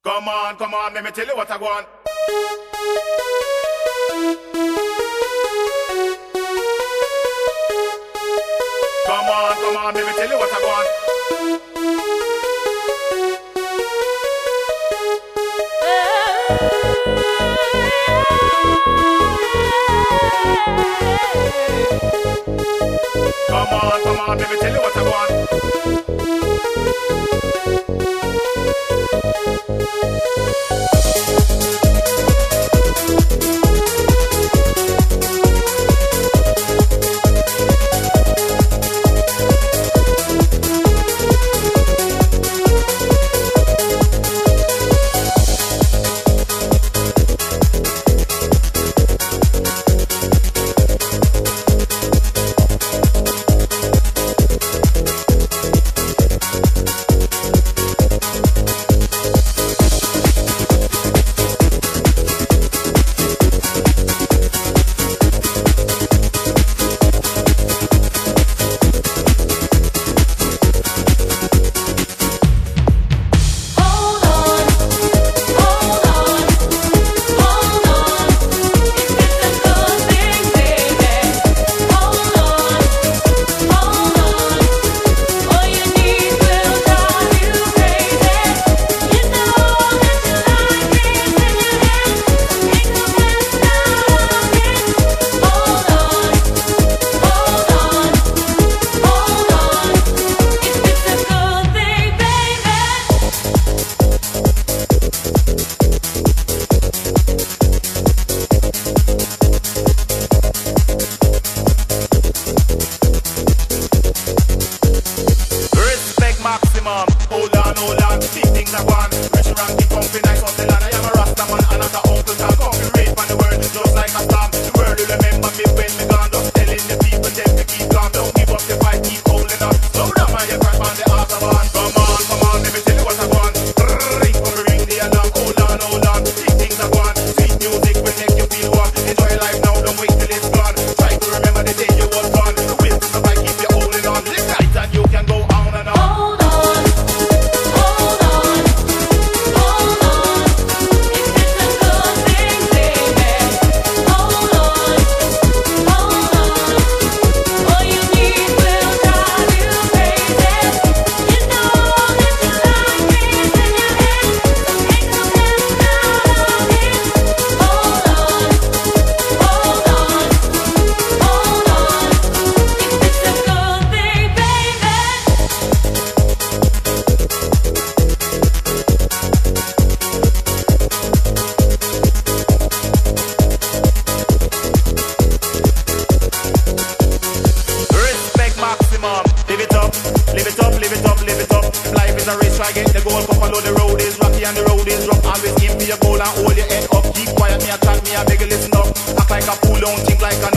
Come on, let me tell you what I want. Come on, let me tell you what I want. Come on, let me tell you what I want. Hold on, big things are gone. Restaurant keep pumping, nice on the land. I am a Rasta man and not a uncle talk. Come we rave on the world just like a storm. The world will remember me when me gone. Just telling the people them to keep calm. Don't give up the fight, keep holding on. Slow down my crash on the autobahn. Come on, let me tell you what I want. Ring for me, ring the alarm. Hold on, big things are gone. Sweet music will make you feel warm. Enjoy life now, don't wait till it's gone. Try to remember the day you was born. The will to survive, keep you holding on. Live tight and you can go on and on. Life is a race, try get the goal. Come follow the road is rocky and the road is rough. Always aim for your goal and hold your head up. Keep quiet, me a chat, me a beg you listen up. Act like a fool, don't think like a